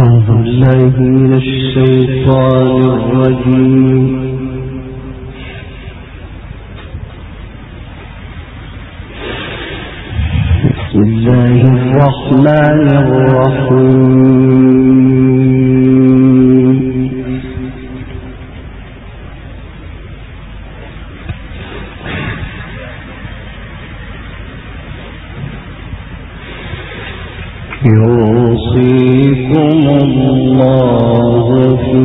أعوذ بالله من الشيطان الرجيم. بسم الله الرحمن الرحيم. يوصيكم الله في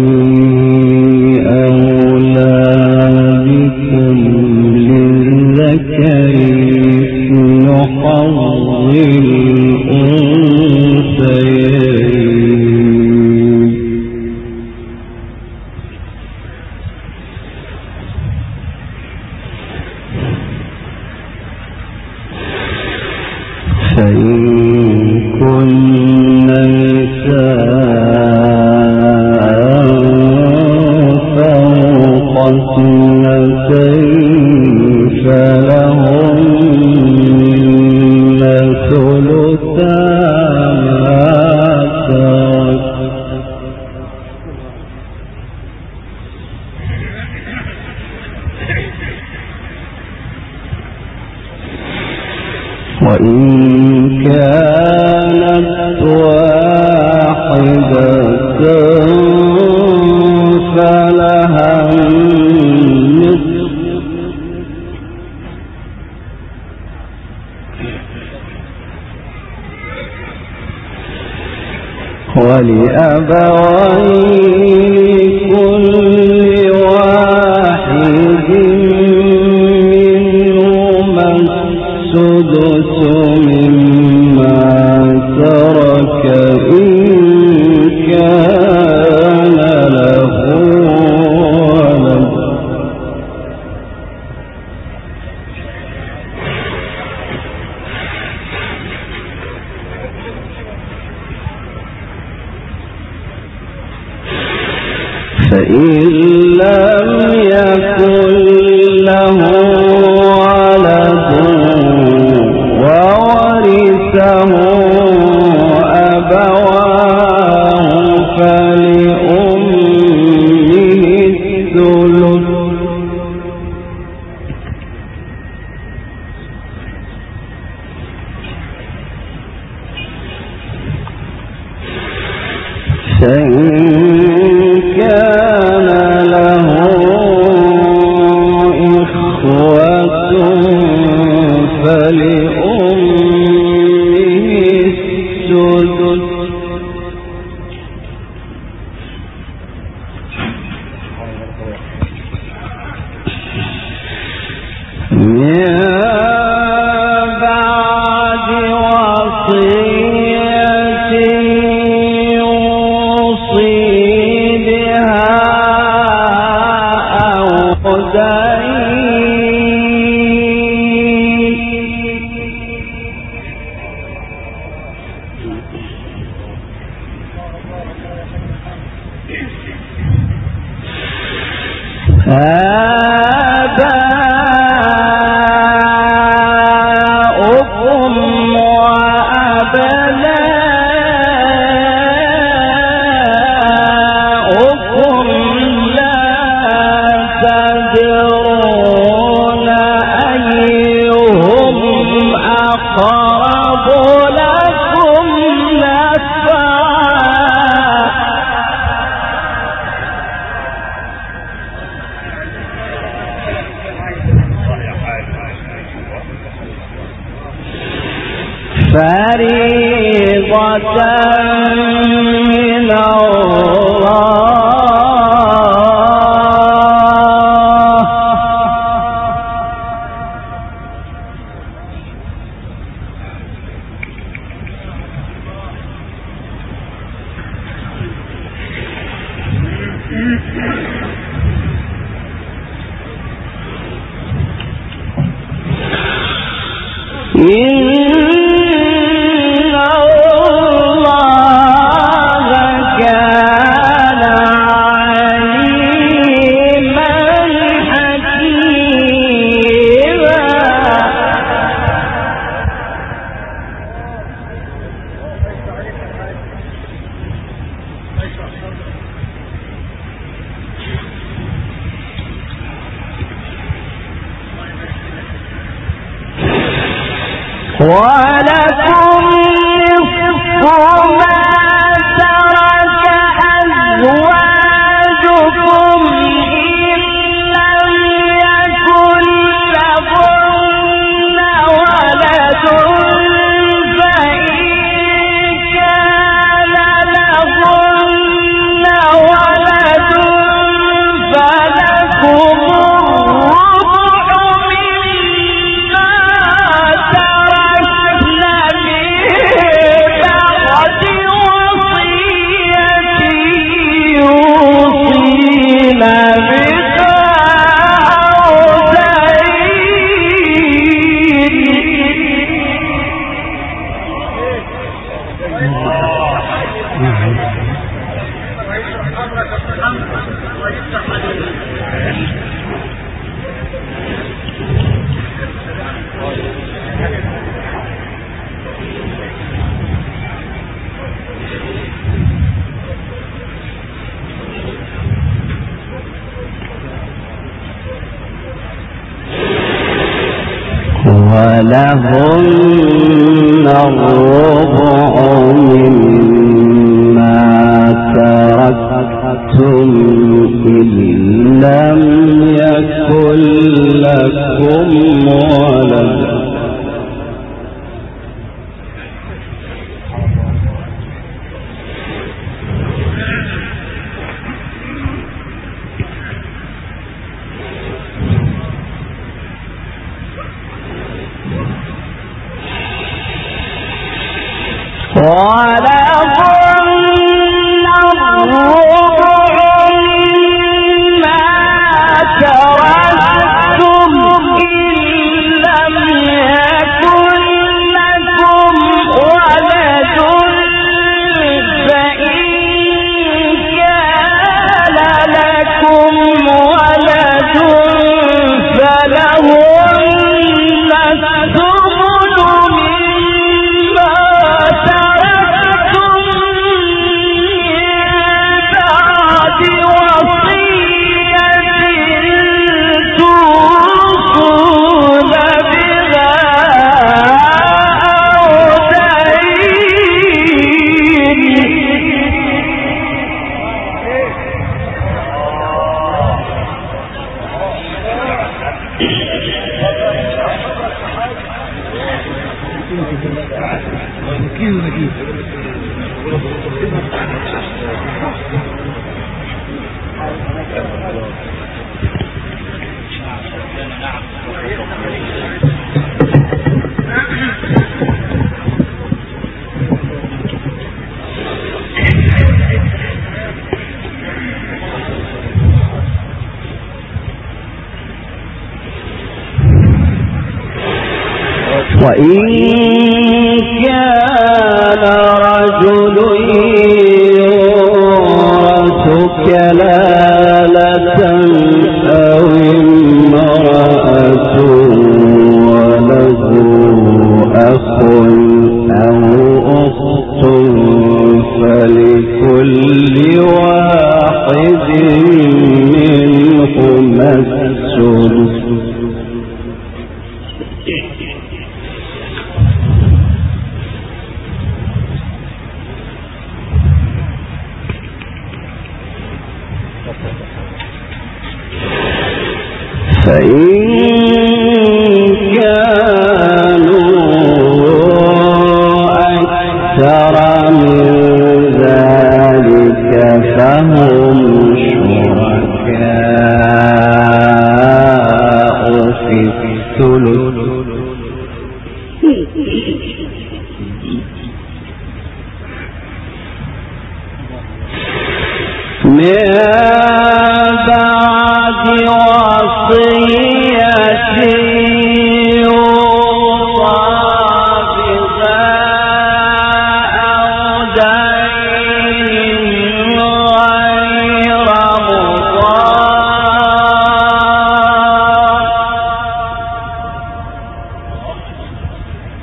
أولادكم للذكر مثل حظ الأنثيين. فإن كن نساء فوق اثنتين فلهن ثلثا ما ترك، وإن كانت واحدة فلها النصف، ولأبويه كل واحد منهما السدس مما ترك إن كان له ولد، فإن لم يكن له ولد وورثه أبواه فلأمه الثلث، فإن كان له إخوة فلأمه السدس، من بعد وصية يوصي بها أو دين، آباؤكم وأبناؤكم لا تدرون أيهم أقرب لكم نفعا، فريضة من الله، إن الله كان عليما حكيما. ولكم نصف ما ترك أزواجكم إن لم يكن لهن ولد فإن كان لهن ولد فلكم ولهن الربع مما تركتم إن لم يكن لكم ولد وإن كان رجل يورث كلالة أو امرأة وله أخ أو أخت فلكل واحد منهما السدس فإن كانوا أكثر من ذلك فهم شركاء في الثلث من بعد وصية يوصى بها أو دين غير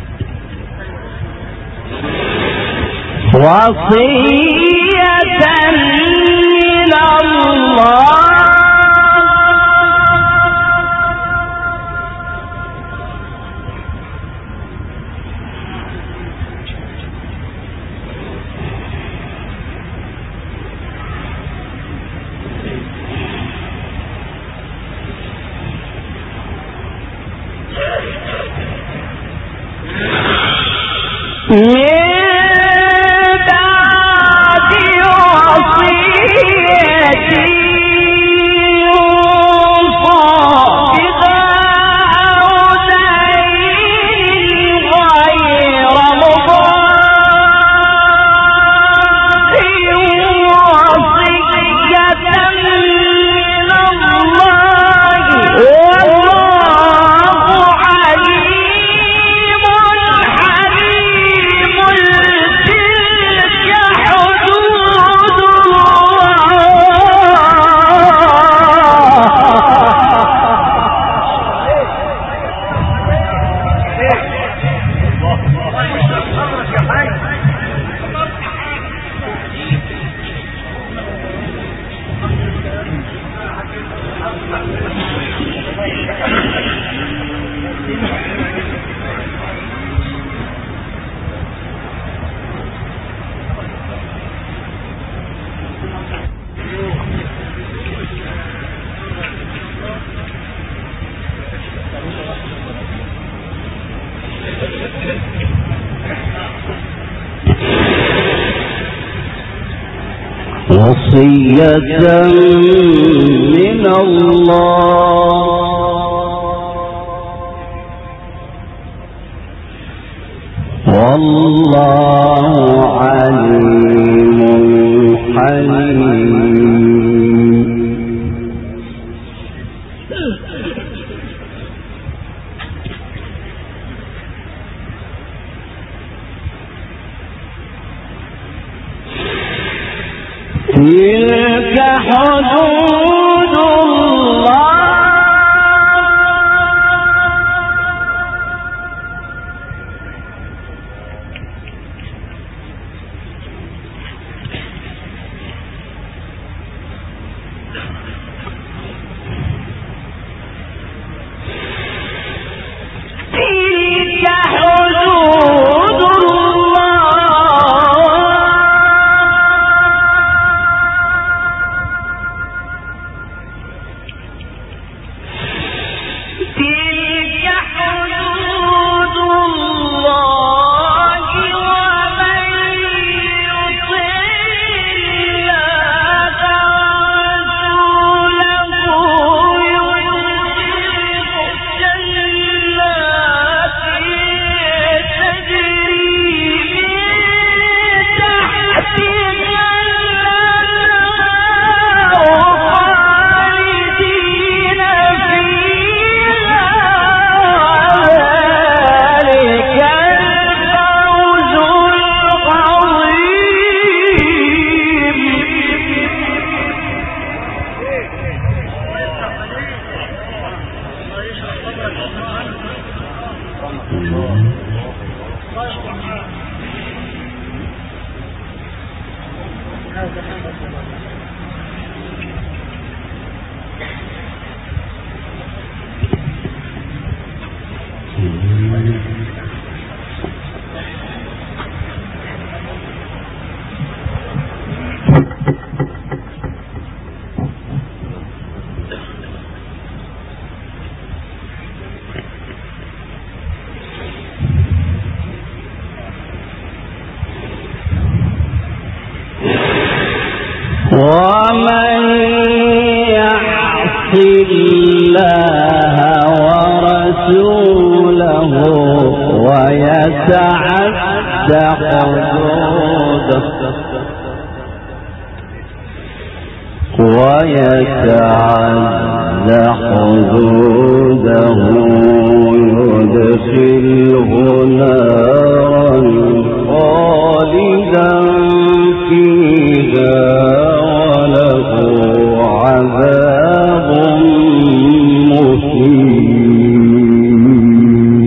مضار وصية وصية من الله والله عليم حليم. تلك حدود الله ومن يعص الله ورسوله ويتعد حدوده يدخله نارا خالدا فيها وله عذاب مهين.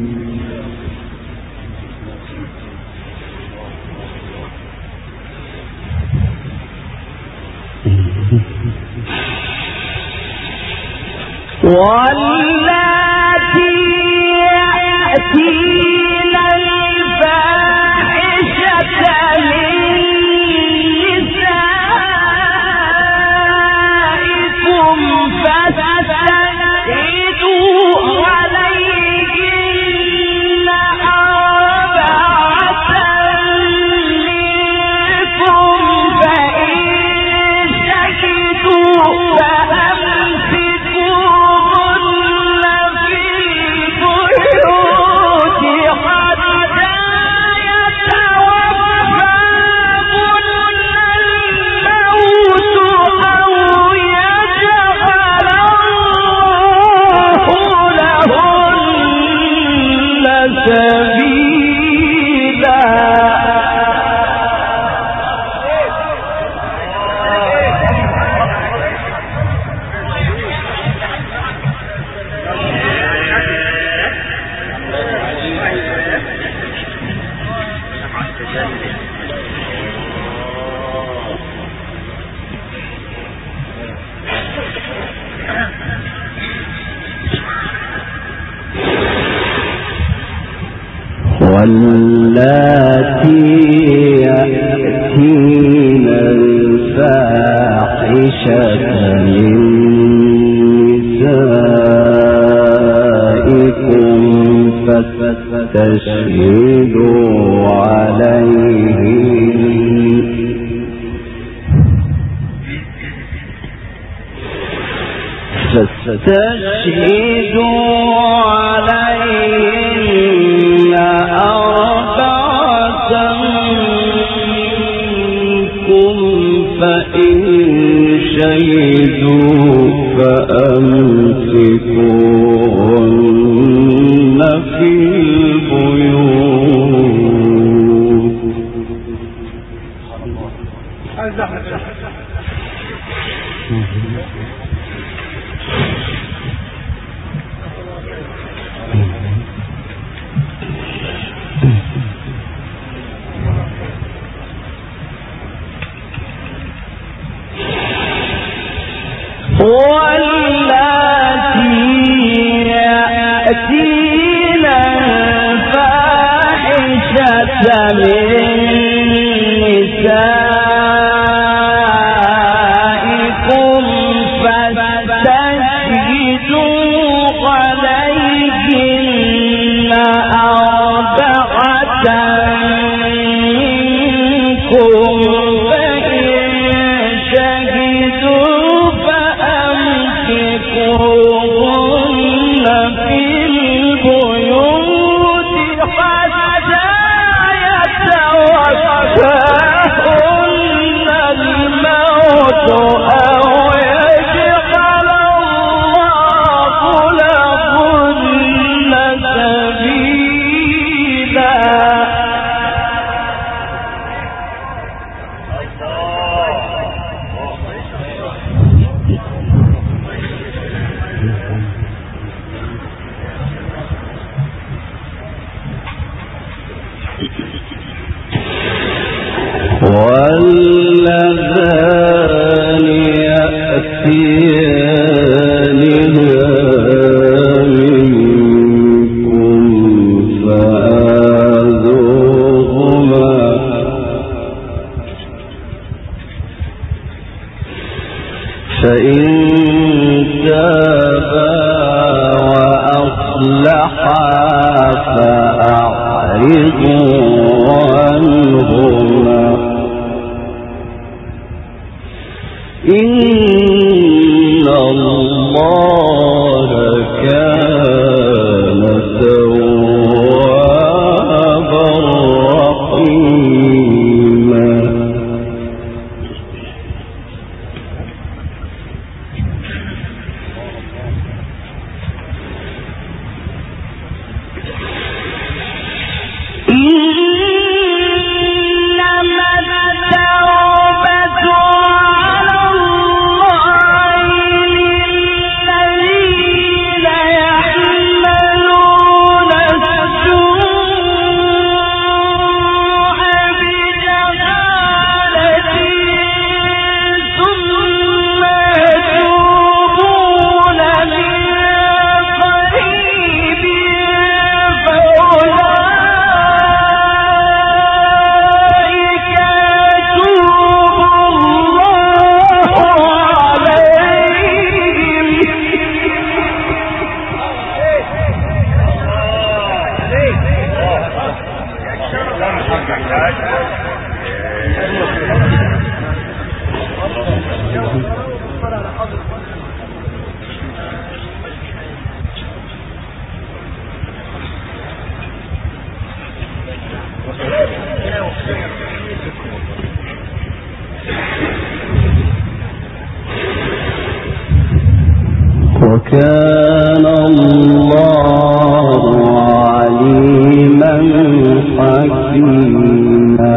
واللاتي يأتين الفاحشة من نسائكم فاستشهدوا عليهن 4 الفاحشة من نسائكم فاستشهدوا عليهن أربعة منكم فإن شهدوا فأمسكوهن في البيوت واللاتي يأتين الفاحشة من نسائكم فاستشهدوا عليهن أربعة منكم واللذان يأتيانها منكم فآذوهما فإن تابا وأصلحا فأعرضوا عنهما إن الله كان توابا رحيما وكان الله عليما حكيما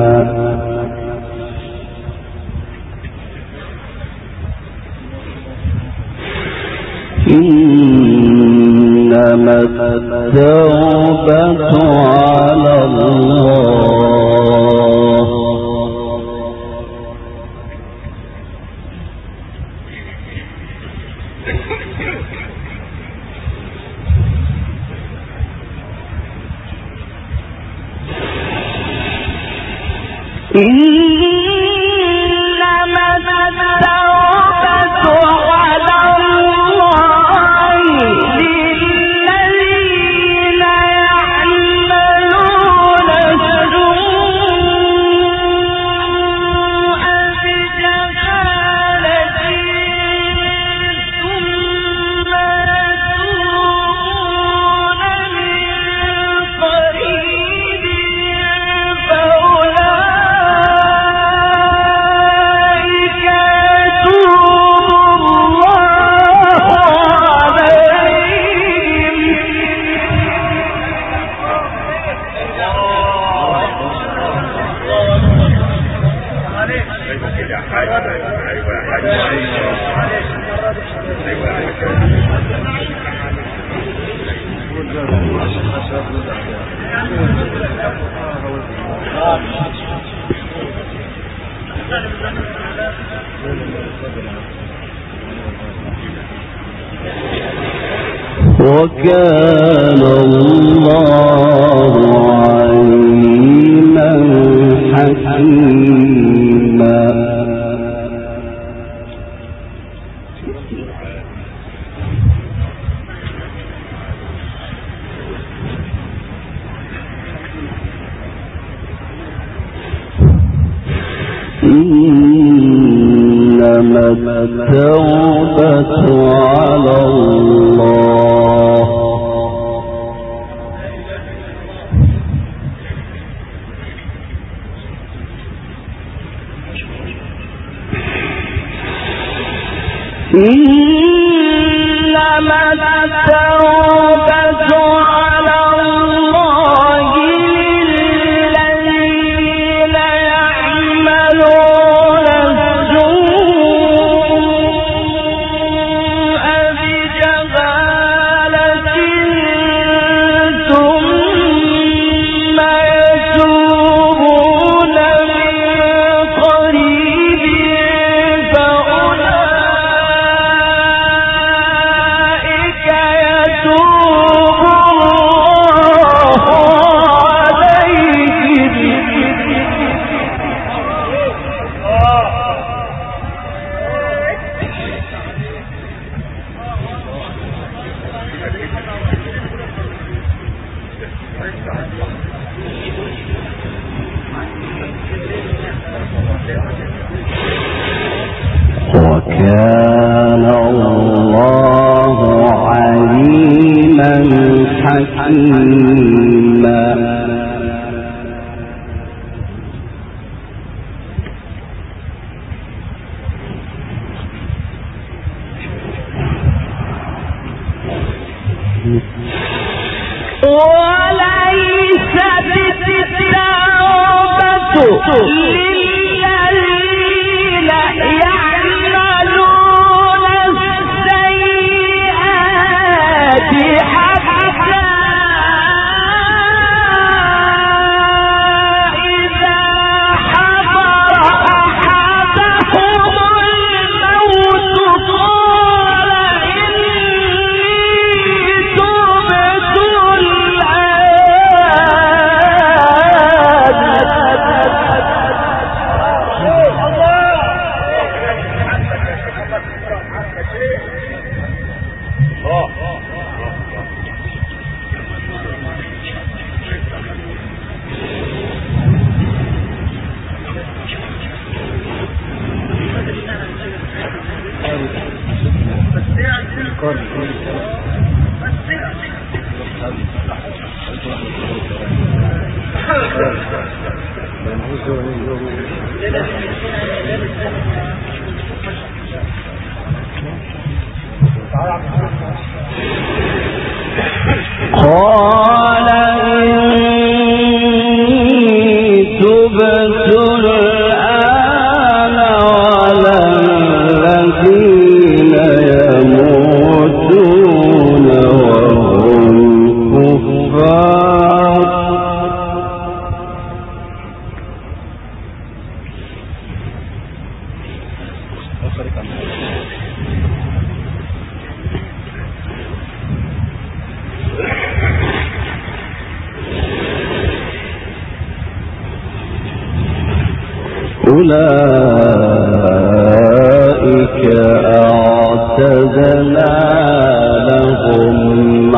إنما التوبة على الله إنما التوبة وكان الله عليما حكيما إنما التوبة على الله إنما التوبة على الله للذين يعملون السوء بجهالة ثم يتوبون من قريب فأولئك يتوب الله وكان الله عليما حكيما وليست التوبة للذين يعملون السيئات حتى إذا حضر أحدهم الموت قال إني تبت قال إني تبت الآن ولا الذين يموتون وهم كفار أولئك أعتدنا لهم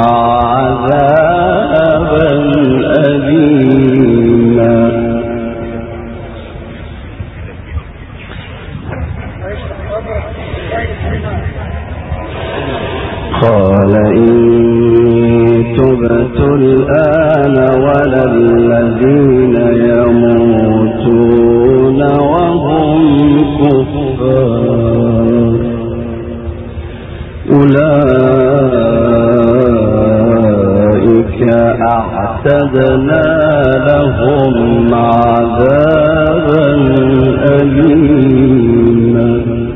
عذابا أليما قال إني تبت الآن ولا الذين يموتون وهم كفار أولئك أعتدنا وأعتدنا لهم عذابا أليما.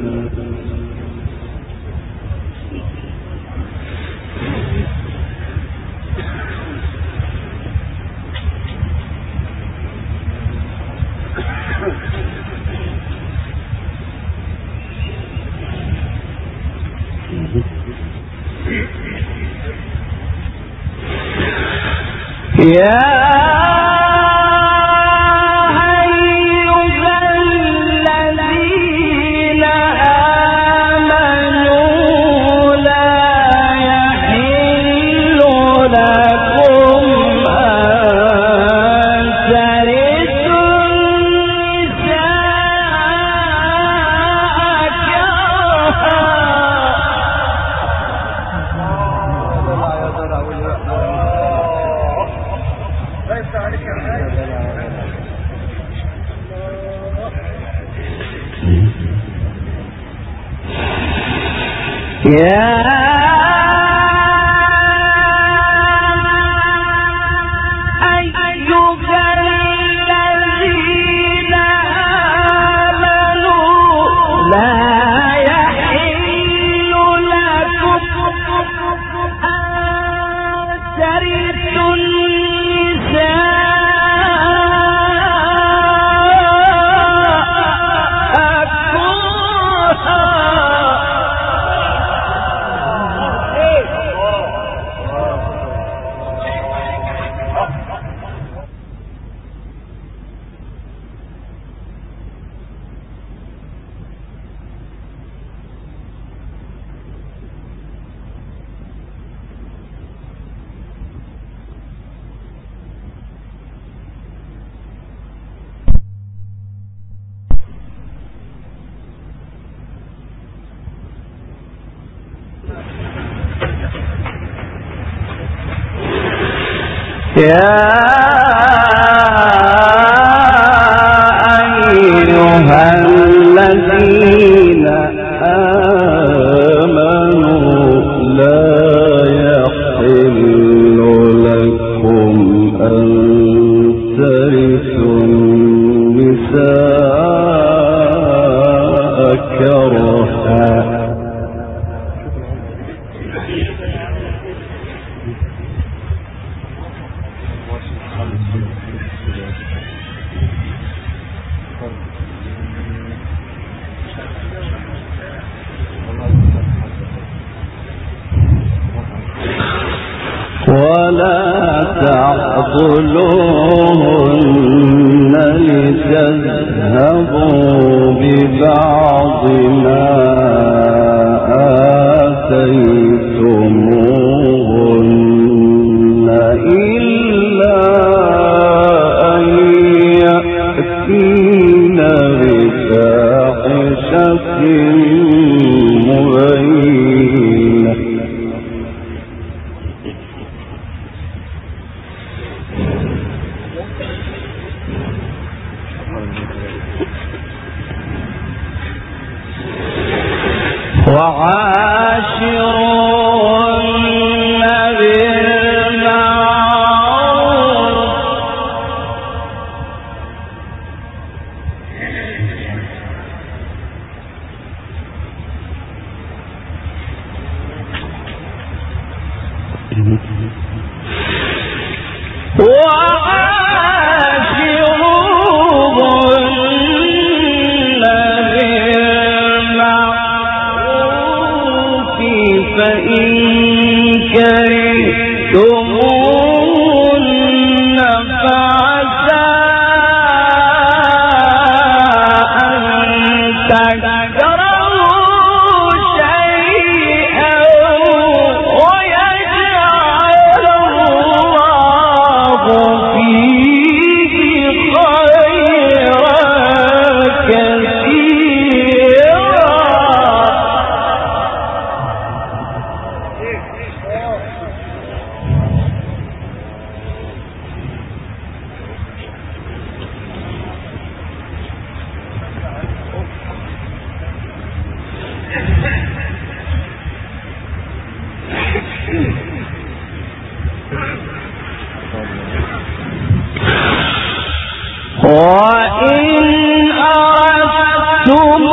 ولا تعضلوهن لتذهبوا ببعض ما آتيتموهن إلا أن يأتين بفاحشة مبينة. وعاشروهن بالمعروف فإن كرهتموهن فعسى أن تكرهوا شيئا ويجعل الله فيه خيرا كثيرا.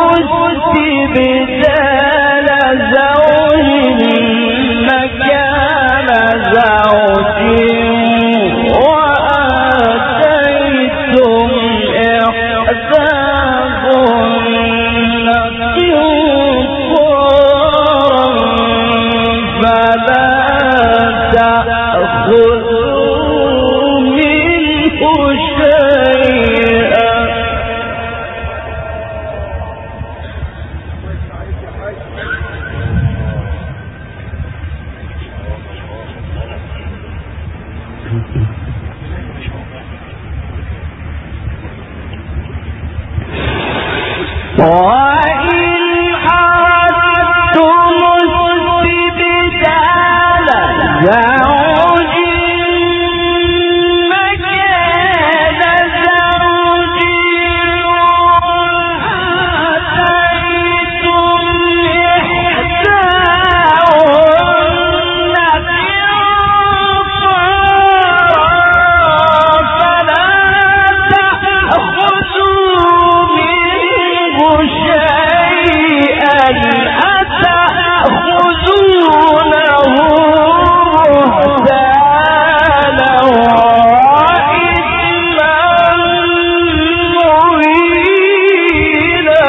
استبدال زوج مكان زوج وآتيتم إحداهن قنطارا فلا تأخذوا منه شيئا. وإن أردتم استبدال زوج مكان زوج وآتيتم إحداهن قنطارا فلا تأخذوا منه شيئا أتأخذونه بهتانا وإثما مبينا.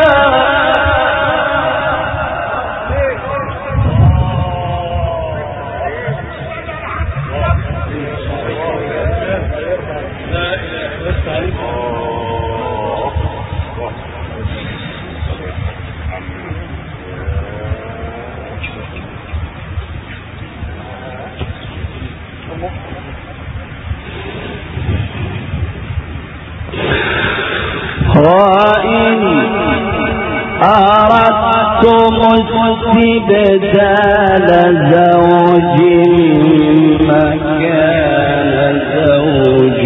وإن أردتم استبدال زوج مكان زوج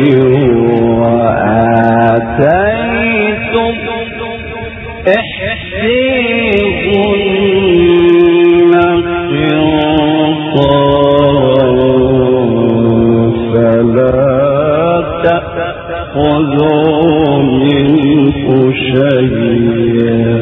وآتيتم إحداهن قنطارا فلا تأخذوا منه شيئا.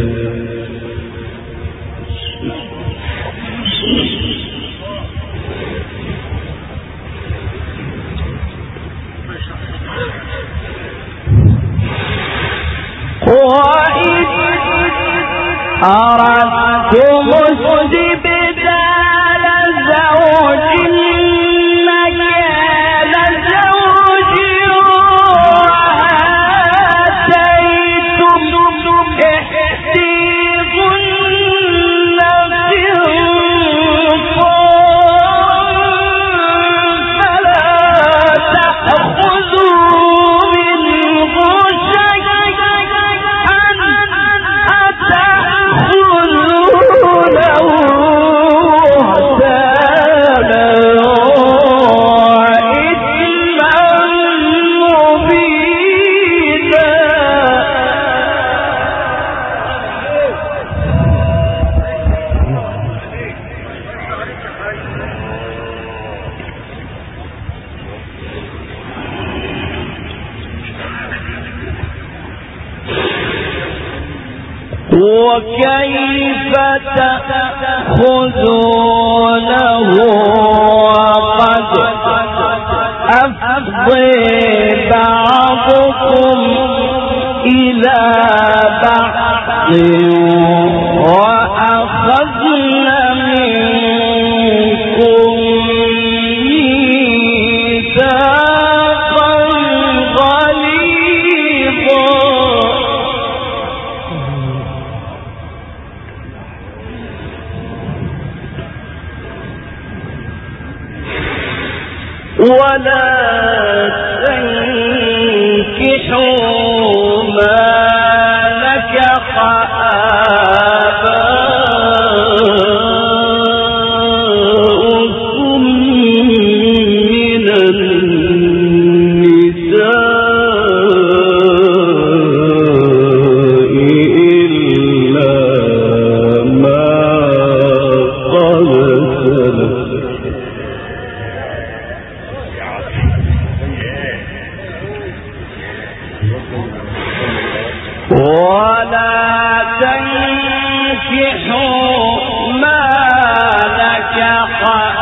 وإن أردتم استبدال زوج مكان زوج وآتيتم إحداهن قنطارا فلا تأخذوا منه شيئا وكيف تأخذونه وقد أفضى بعضكم إلى بعض وأخذن منكم ميثاقا غليظا. ولا تنكحوا ما نكح آباؤكم من النساء إلا ما قد سلف. تنكحوا ما نكح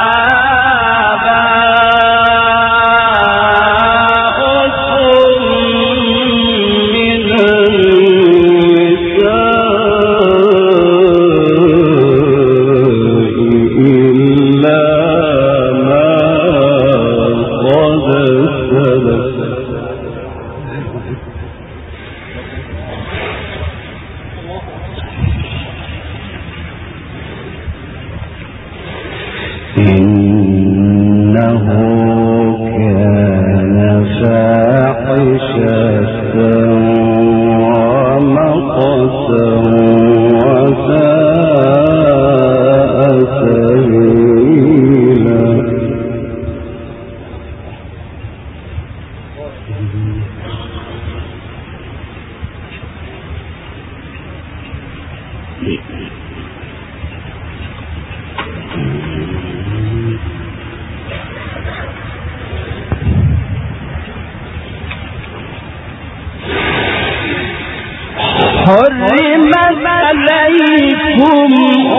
حرمت عليكم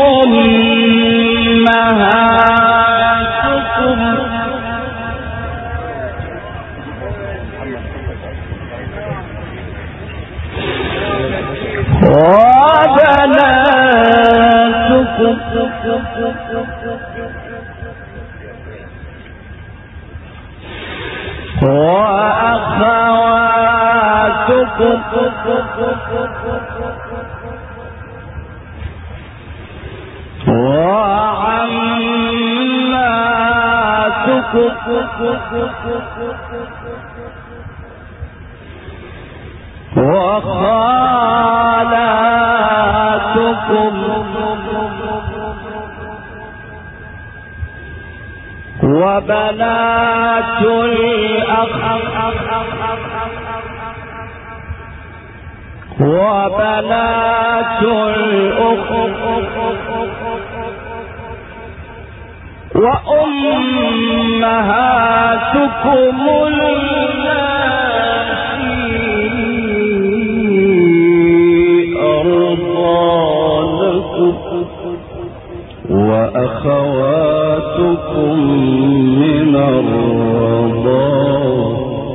أمهاتكم وبناتكم وأخواتكم وعماتكم وخالاتكم وبنات الأخ وبنات الأخت وأمهاتكم اللاتي أرضعنكم وأخواتكم من الرضاعة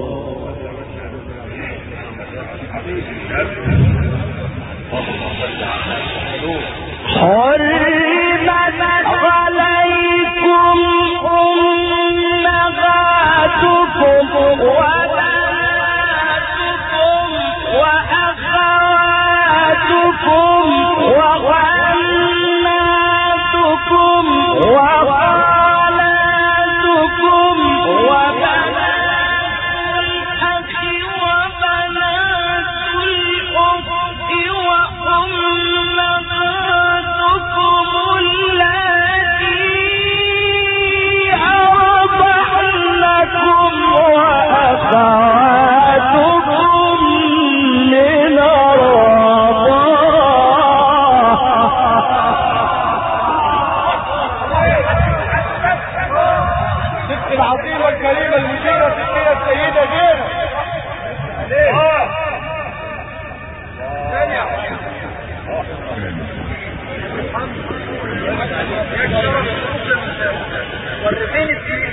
حرمت عليكم أمهاتكم وبناتكم وأخواتكم وعماتكم وخالاتكم وبنات الأخ وبنات الأخت وأمهاتكم اللاتي أرضعنكم وأخواتكم من العظيم والكريم المشيرة السيدة السيدة زينب ورثين السيدة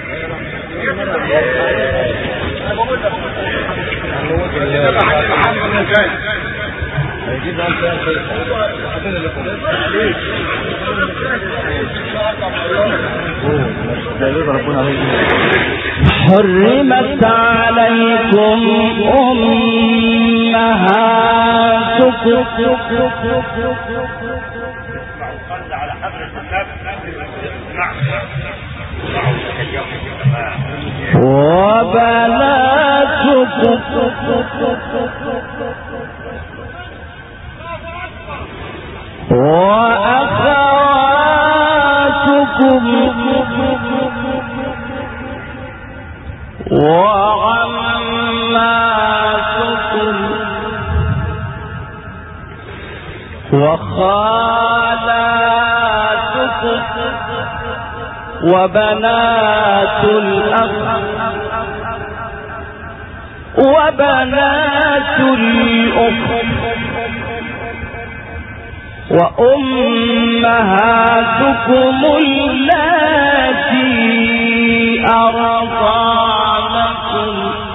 حرمت عليكم أمهاتكم وبناتكم وأخواتكم وعماتكم وخالاتكم وبنات الأخ وبنات الأخت وأمهاتكم اللاتي أرضعنكم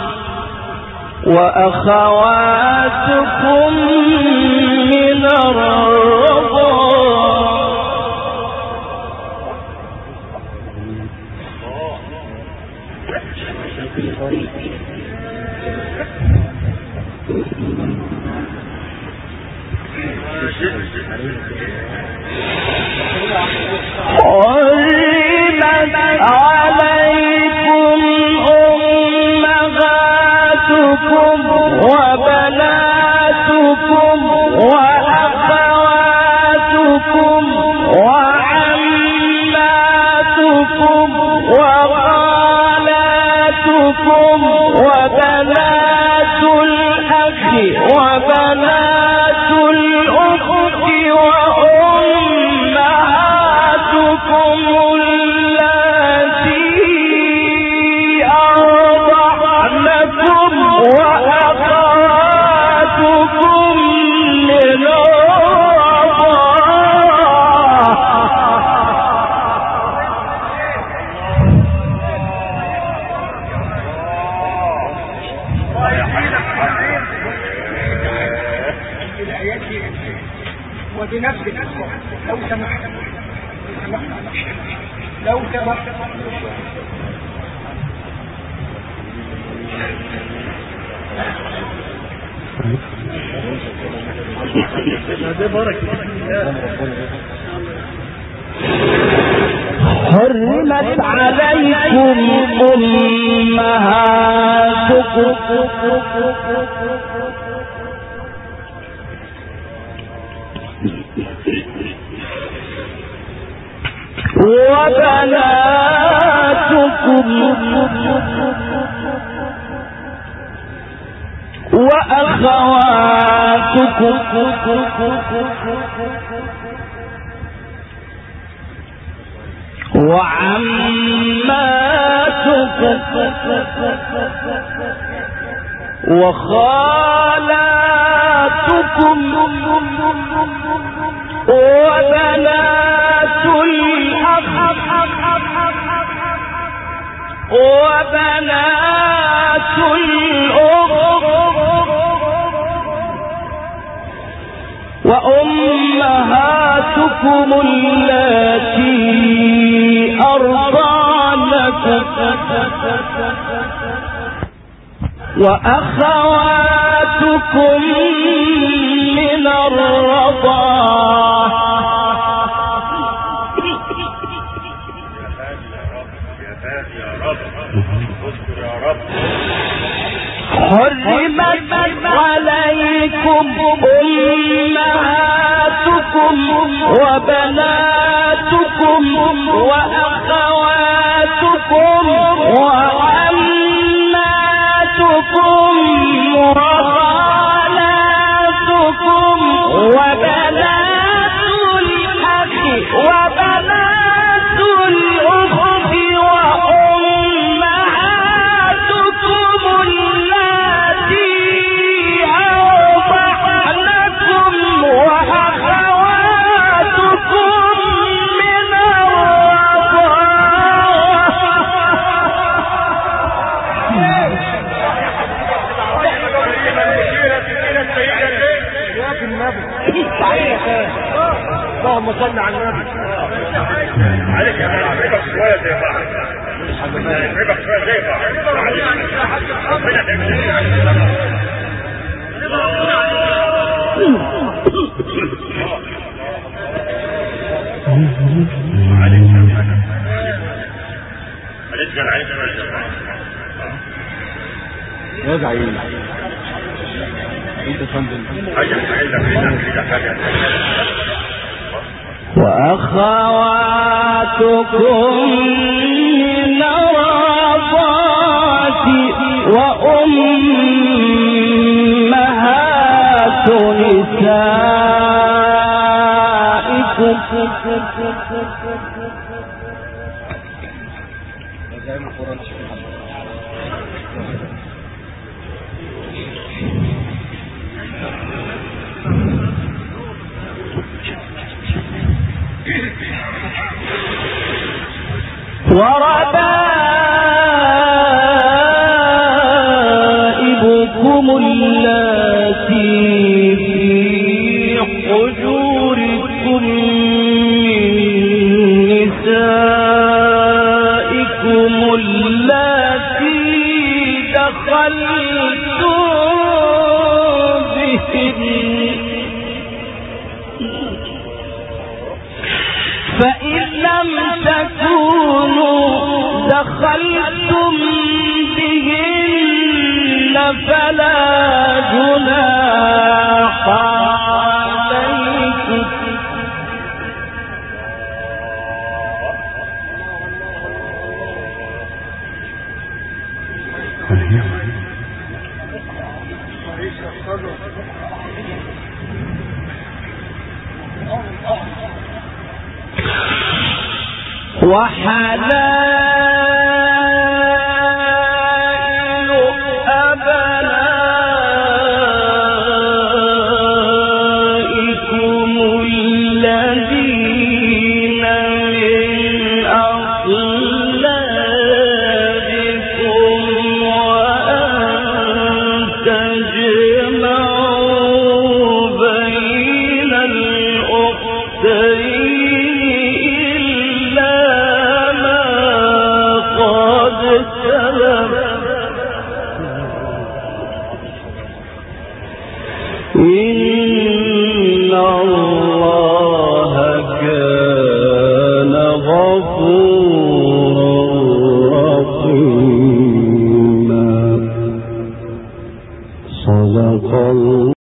وأخواتكم من الرضاعة حرمت عليكم أمهاتكم وبناتكم وأخواتكم وعماتكم وخالاتكم وبنات الأخ وبنات الأخت وأمهاتكم اللاتي أرضعنكم وأخواتكم من وبنفسك لو سمحت لو سمحت حرمت عليكم أمهاتكم وبناتكم وأخواتكم وعماتكم وخالاتكم وبنات الأخ وبنات الأخت وأمهاتكم اللاتي أرضعنكم وأخواتكم من الرضاعة حرمت عليكم أمهاتكم وبناتكم وأخواتكم وعماتكم وخالاتكم وبنات الأخ وبنات الأخت وأمهاتكم اللاتي أرضعنكم وأخواتكم من اللهم صل على النبي. عليك يا ابني عيبك شويه زي بعض. عيبك شويه زي بعض. ربنا وأخواتكم من الرضاعة وأمهات نسائكم وربائبكم اللاتي في حجوركم من نسائكم اللاتي دخلتم بهن فإن لم تكونوا دخلتم بهن فلا جناح عليكم وحلائل أبنائكم الذين من أصلابكم وأن تجمعوا بين الأختين إن الله كان غفورا رحيما. صدق الله.